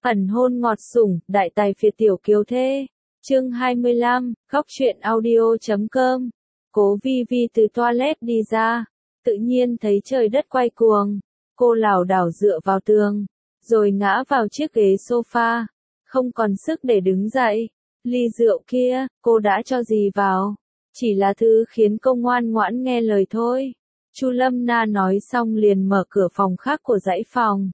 Ẩn hôn ngọt sủng, đại tài phiệt tiểu kiều thê. Chương 25, góc truyện audio.com. Cố Vi Vi từ toilet đi ra, tự nhiên thấy trời đất quay cuồng. Cô lảo đảo dựa vào tường, rồi ngã vào chiếc ghế sofa, không còn sức để đứng dậy. Ly rượu kia, cô đã cho gì vào? Chỉ là thứ khiến cô ngoan ngoãn nghe lời thôi. Chu Lâm Na nói xong liền mở cửa phòng khác của dãy phòng.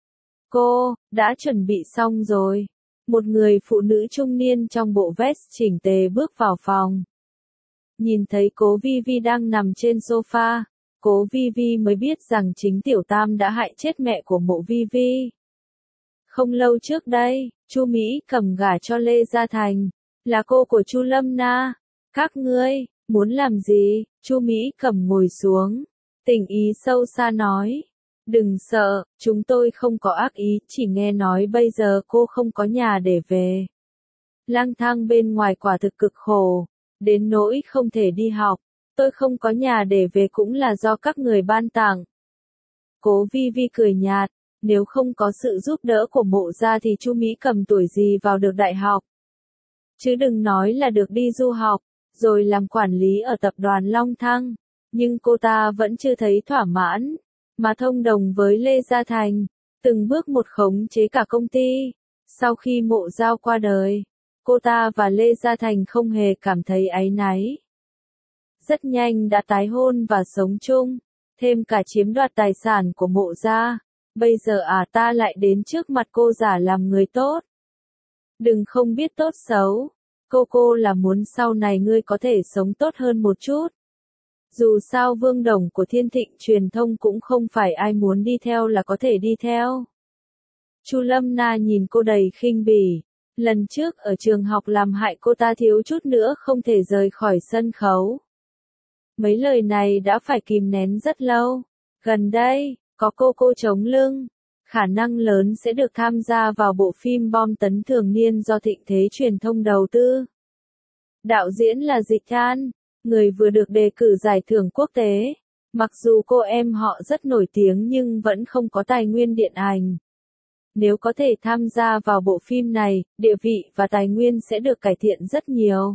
Cô, đã chuẩn bị xong rồi. Một người phụ nữ trung niên trong bộ vest chỉnh tề bước vào phòng. Nhìn thấy Cố Vi Vi đang nằm trên sofa, Cố Vi Vi mới biết rằng chính Tiểu Tam đã hại chết mẹ của Mộ Vi Vi. Không lâu trước đây, Chu Mỹ Cẩm gả cho Lê Gia Thành, là cô của Chu Lâm Na. Các ngươi, muốn làm gì? Chu Mỹ Cẩm ngồi xuống, tình ý sâu xa nói. Đừng sợ, chúng tôi không có ác ý, chỉ nghe nói bây giờ cô không có nhà để về. Lang thang bên ngoài quả thực cực khổ, đến nỗi không thể đi học. Tôi không có nhà để về cũng là do các người ban tặng. Cố Vi Vi cười nhạt, nếu không có sự giúp đỡ của Mộ gia thì Chu Mỹ Cẩm tuổi gì vào được đại học. Chứ đừng nói là được đi du học, rồi làm quản lý ở tập đoàn Long Thăng. Nhưng cô ta vẫn chưa thấy thỏa mãn, mà thông đồng với Lê Gia Thành, từng bước một khống chế cả công ty. Sau khi Mộ Giao qua đời, cô ta và Lê Gia Thành không hề cảm thấy áy náy. Rất nhanh đã tái hôn và sống chung, thêm cả chiếm đoạt tài sản của Mộ gia. Bây giờ ta lại đến trước mặt cô giả làm người tốt. Đừng không biết tốt xấu, cô là muốn sau này ngươi có thể sống tốt hơn một chút. Dù sao Vương Đồng của Thiên Thịnh Truyền thông cũng không phải ai muốn đi theo là có thể đi theo. Chu Lâm Na nhìn cô đầy khinh bỉ, lần trước ở trường học làm hại cô ta thiếu chút nữa không thể rời khỏi sân khấu. Mấy lời này đã phải kìm nén rất lâu. Gần đây, có cô chống lưng, khả năng lớn sẽ được tham gia vào bộ phim bom tấn thường niên do Thịnh Thế Truyền thông đầu tư. Đạo diễn là Dịch An, người vừa được đề cử giải thưởng quốc tế. Mặc dù cô em họ rất nổi tiếng nhưng vẫn không có tài nguyên điện ảnh. Nếu có thể tham gia vào bộ phim này, địa vị và tài nguyên sẽ được cải thiện rất nhiều.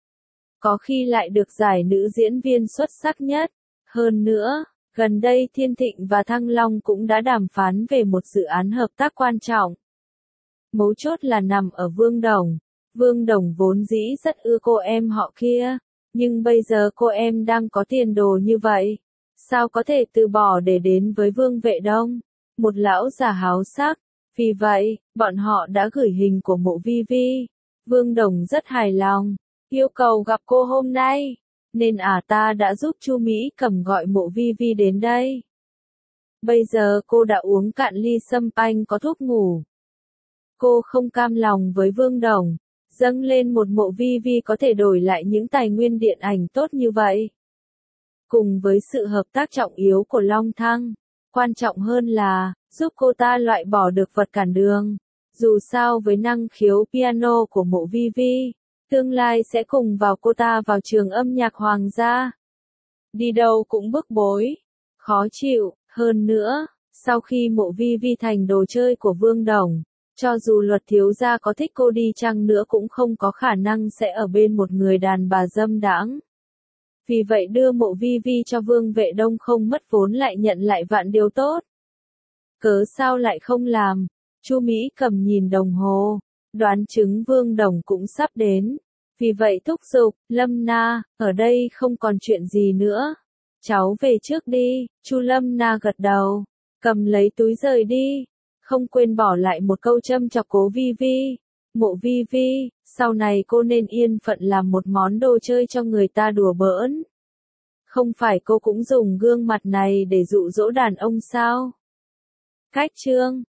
Có khi lại được giải nữ diễn viên xuất sắc nhất. Hơn nữa, gần đây Thiên Thịnh và Thăng Long cũng đã đàm phán về một dự án hợp tác quan trọng. Mấu chốt là nằm ở Vương Đồng. Vương Đồng vốn dĩ rất ưa cô em họ kia, nhưng bây giờ cô em đang có tiền đồ như vậy, sao có thể từ bỏ để đến với Vương Vệ Đông, một lão già háo sắc. Vì vậy, bọn họ đã gửi hình của Mộ Vi Vi. Vương Đồng rất hài lòng, yêu cầu gặp cô hôm nay, nên ta đã giúp Chu Mỹ Cẩm gọi Mộ Vi Vi đến đây. Bây giờ cô đã uống cạn ly sâm panh có thuốc ngủ. Cô không cam lòng với Vương Đồng, dâng lên một Mộ Vi Vi có thể đổi lại những tài nguyên điện ảnh tốt như vậy. Cùng với sự hợp tác trọng yếu của Long Thăng, quan trọng hơn là, giúp cô ta loại bỏ được vật cản đường. Dù sao với năng khiếu piano của Mộ Vi Vi, tương lai sẽ cùng vào cô ta vào trường âm nhạc hoàng gia. Đi đâu cũng bức bối, khó chịu. Hơn nữa, sau khi Mộ Vi Vi thành đồ chơi của Vương Đồng, cho dù Luật thiếu gia có thích cô đi chăng nữa cũng không có khả năng sẽ ở bên một người đàn bà dâm đãng. Vì vậy đưa Mộ Vi Vi cho Vương Vệ Đông không mất vốn lại nhận lại vạn điều tốt. Cớ sao lại không làm? Chu Mỹ Cẩm nhìn đồng hồ, đoán chứng Vương Đồng cũng sắp đến. Vì vậy thúc giục, Lâm Na, ở đây không còn chuyện gì nữa. Cháu về trước đi. Chu Lâm Na gật đầu, cầm lấy túi rời đi. Không quên bỏ lại một câu châm chọc Cố Vi Vi. Mộ Vi Vi, sau này cô nên yên phận làm một món đồ chơi cho người ta đùa bỡn. Không phải cô cũng dùng gương mặt này để dụ dỗ đàn ông sao? Cách chương